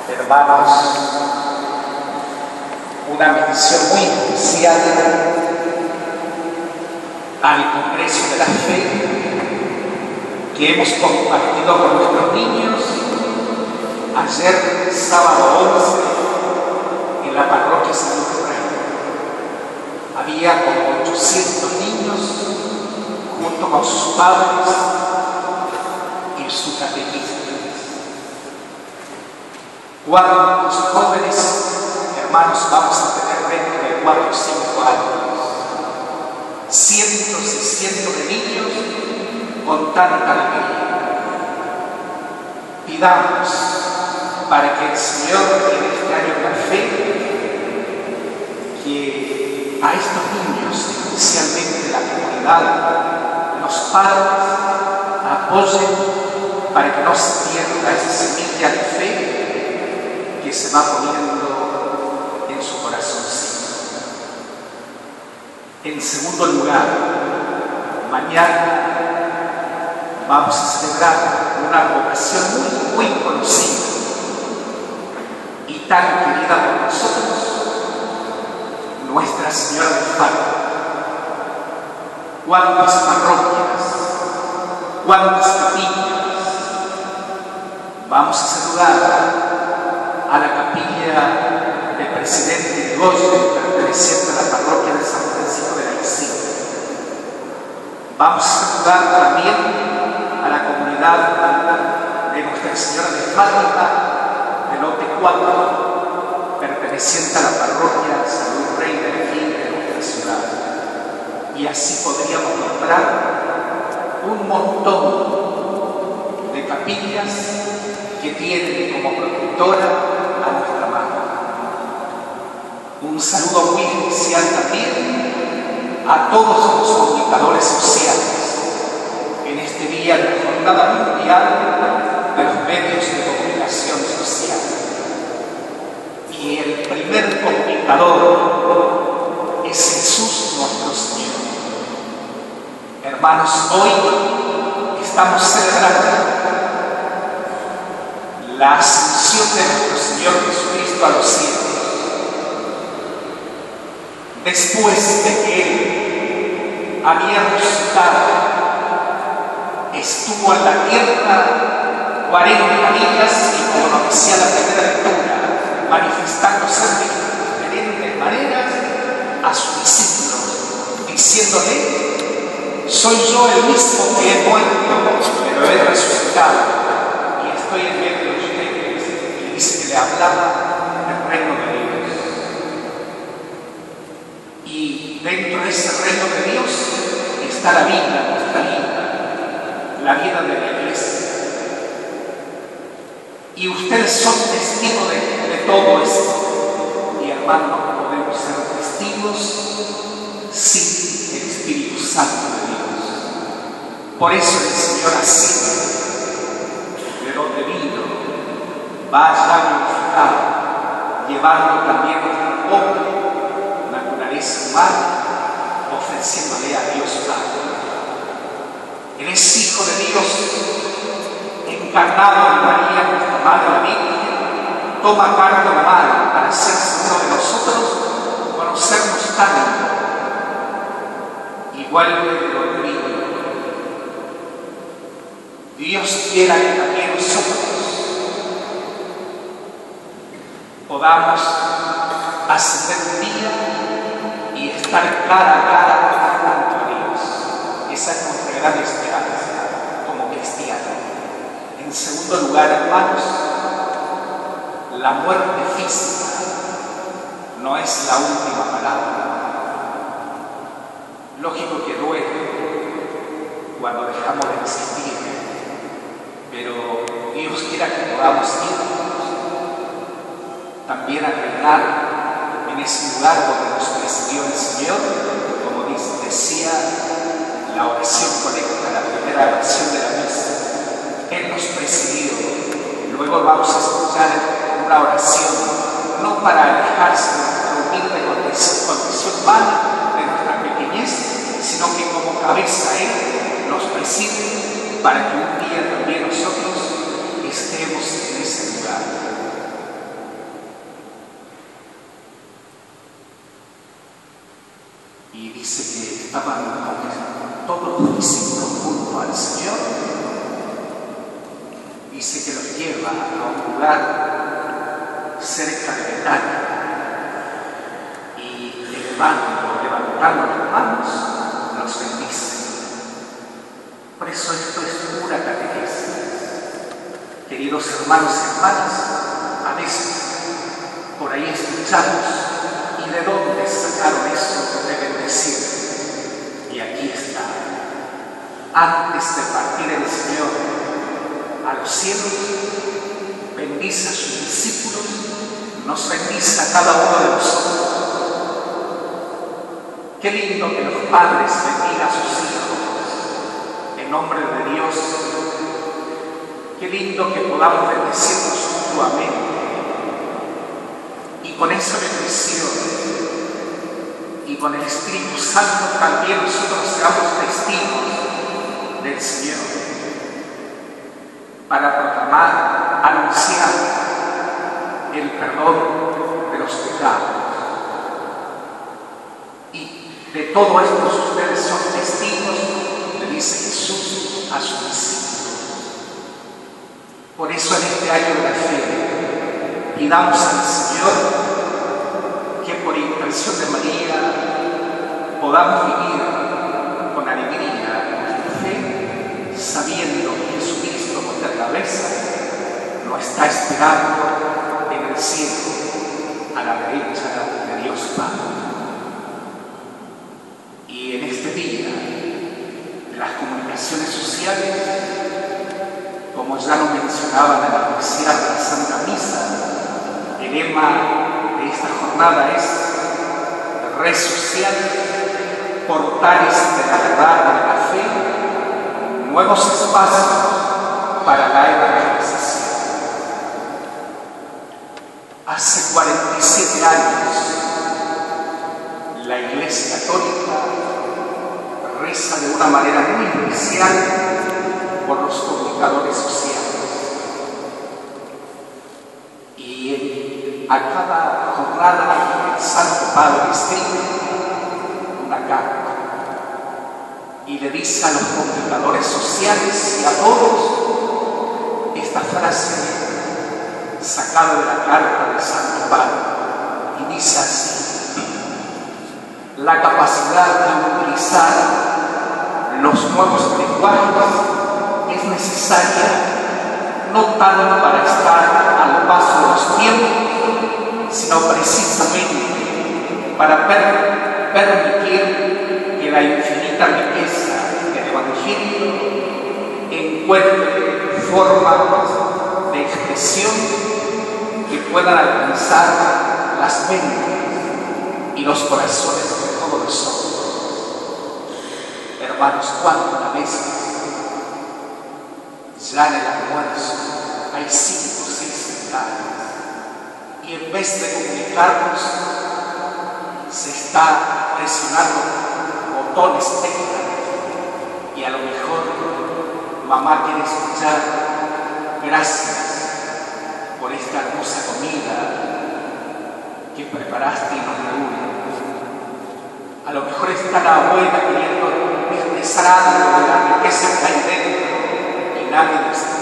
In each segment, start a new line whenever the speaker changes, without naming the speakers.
Hermanos, una mención muy especial al Congreso de la Fe que hemos compartido con nuestros niños ayer, sábado 11, en la parroquia San Rey. Había como 800 niños junto con sus padres y su catequista. ¿Cuántos jóvenes, hermanos, vamos a tener dentro de 4 o 5 años? Cientos y cientos de niños con tanta alegría. Pidamos para que el Señor en este año de la fe, que a estos niños, especialmente la comunidad, los padres, apoyen para que no se pierda esa semilla de fe que se va poniendo en su corazoncito. En segundo lugar, mañana vamos a celebrar una vocación muy conocida y tan querida por nosotros, Nuestra Señora del Fátima. ¿Cuántas parroquias, cuántas capillas? Vamos a saludar a la capilla del presidente Irigoyen, perteneciente a la parroquia de San Francisco de la Exil. Vamos a saludar también a la comunidad de Nuestra Señora de Fátima de Lote 4, perteneciente a la parroquia San Luis Rey de aquí de nuestra ciudad. Y así podríamos nombrar un montón de capillas que tienen como protectora a nuestra Madre. Un saludo muy especial también a todos los comunicadores sociales en este día de la Jornada Mundial de los Medios de Comunicación Social. Y el primer comunicador es Jesús nuestro Señor. Hermanos, hoy estamos celebrando la ascensión de nuestro Señor Jesucristo a los cielos. Después de que Él había resucitado, estuvo en la tierra 40 días y, como nos decía la primera lectura, manifestándose de diferentes maneras a sus discípulos, diciéndole: soy yo el mismo que he muerto, pero he resucitado y estoy en medio de ustedes. Y dice que le hablaba del reino de Dios. Y dentro de ese reino de Dios está la vida, nuestra vida, la vida de la iglesia. Y ustedes son testigos de todo esto. Y hermanos, no podemos ser testigos sin el Espíritu Santo de Dios. Por eso el Señor así, de donde vino, vaya glorificado, llevando también nuestra pobre naturaleza humana, ofreciéndole a Dios Padre. Él es Hijo de Dios, encarnado en María, nuestra Madre la Virgen, toma carne humana para hacerse uno de nosotros, conocernos tanto, y vuelve de donde vino. Dios quiera que también nosotros podamos ascender un día y estar cara a cara junto a Dios. Esa es nuestra gran esperanza como cristianos. En segundo lugar, hermanos, la muerte física no es la última palabra. Lógico que duele cuando dejamos de existir, pero Dios quiera que podamos irnos también a reinar en ese lugar donde nos presidió el Señor, como decía la oración colecta, la primera oración de la misa. Él nos presidió. Luego vamos a escuchar una oración, no para alejarse de nuestra humilde condición humana, de nuestra pequeñez, sino que como cabeza Él nos preside para que un día también nosotros estemos en ese lugar. dice que estaban todos los discípulos junto al Señor. Dice que los lleva a un lugar cerca de Betania y levantando las manos, los bendice. Por eso esto es pura catequesis. Queridos hermanos y hermanas, a veces por ahí escuchamos, ¿y de dónde sacaron eso de bendecir? Y aquí está. Antes de partir el Señor a los cielos, bendice a sus discípulos, nos bendice a cada uno de nosotros. Qué lindo que los padres bendigan a sus hijos en nombre de Dios. Qué lindo que podamos bendecirnos mutuamente. Y con esa bendición y con el Espíritu Santo también nosotros seamos testigos del Señor para proclamar, anunciar el perdón de los pecados. Y de todo esto ustedes son testigos, le dice Jesús a sus discípulos. Por eso en este año de la fe pidamos al Señor que por intercesión de María podamos vivir con alegría nuestra fe, sabiendo que Jesucristo, nuestra cabeza, nos está esperando en el cielo, a la derecha de Dios Padre. Y en este día de las comunicaciones sociales, como ya lo mencionaban al iniciar la Santa Misa, el lema de esta jornada es Red Social, portales de la verdad y de la fe, nuevos espacios para la evangelización. Hace 47 años, la Iglesia Católica reza de una manera muy especial por los comunicadores sociales. Y a cada jornada el Santo Padre escribe una carta y le dice a los comunicadores sociales y a todos esta frase sacada de la carta del Santo Padre, y dice así: la capacidad de utilizar los nuevos lenguajes es necesaria no tanto para estar al paso de los tiempos, sino precisamente para permitir que la infinita riqueza del Evangelio encuentre formas de expresión que puedan alcanzar las mentes y los corazones de todos nosotros. Hermanos, ¿cuántas veces ya en el almuerzo hay 5 o 6 mensajes y en vez de comunicarnos se está presionando botones técnicos y a lo mejor mamá quiere escuchar gracias por esta hermosa comida que preparaste y nos reúne? A lo mejor está la abuela queriendo expresar algo de la riqueza que hay dentro y nadie lo escucha.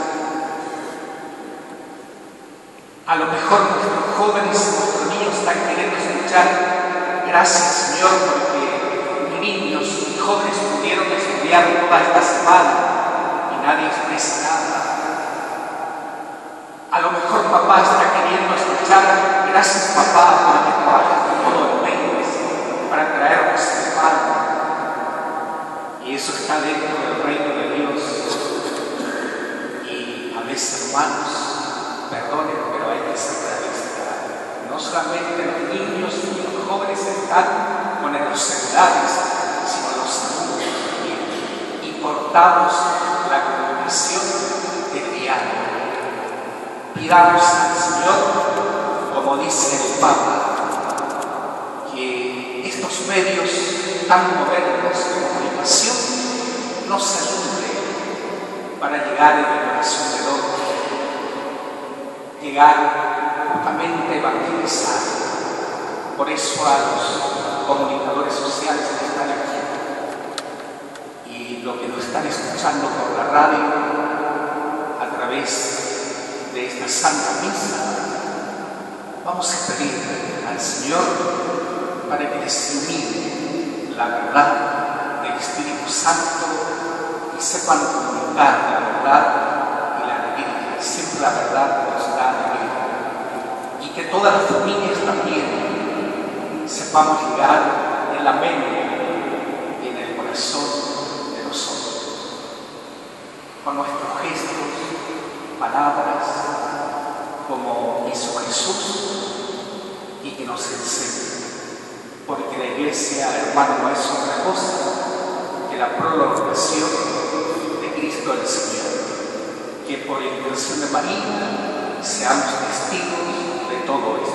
A lo mejor nuestros jóvenes y nuestros niños están queriendo escuchar gracias, Señor, porque mis niños y jóvenes pudieron estudiar toda esta semana y nadie expresa nada. A lo mejor papá está queriendo escuchar gracias, papá, porque trabajaste todo el mes para traernos el pan. Y eso está dentro del reino de Dios. Y a veces, hermanos, perdonen, pero hay que ser realistas. No solamente los niños y los jóvenes están con los celulares, sino los adultos también. Y cortamos la comunicación del diálogo. Pidamos al Señor, como dice el Papa, que estos medios tan modernos de comunicación nos ayuden para llegar en el corazón del hombre, llegar justamente a evangelizar. Por eso a los comunicadores sociales que están aquí y los que nos están escuchando por la radio a través de esta Santa Misa, vamos a pedir al Señor para que les ilumine la verdad del Espíritu Santo y sepan comunicar la verdad y la alegría. Siempre la verdad nos da alegría. Y que todas las familias también sepamos llegar en la mente y en el corazón de nosotros, con nuestros gestos, palabras, como hizo Jesús y que nos enseñe. Porque la Iglesia, hermano, no es otra cosa que la prolongación de Cristo el Señor. Que por la intercesión de María seamos testigos de todo esto.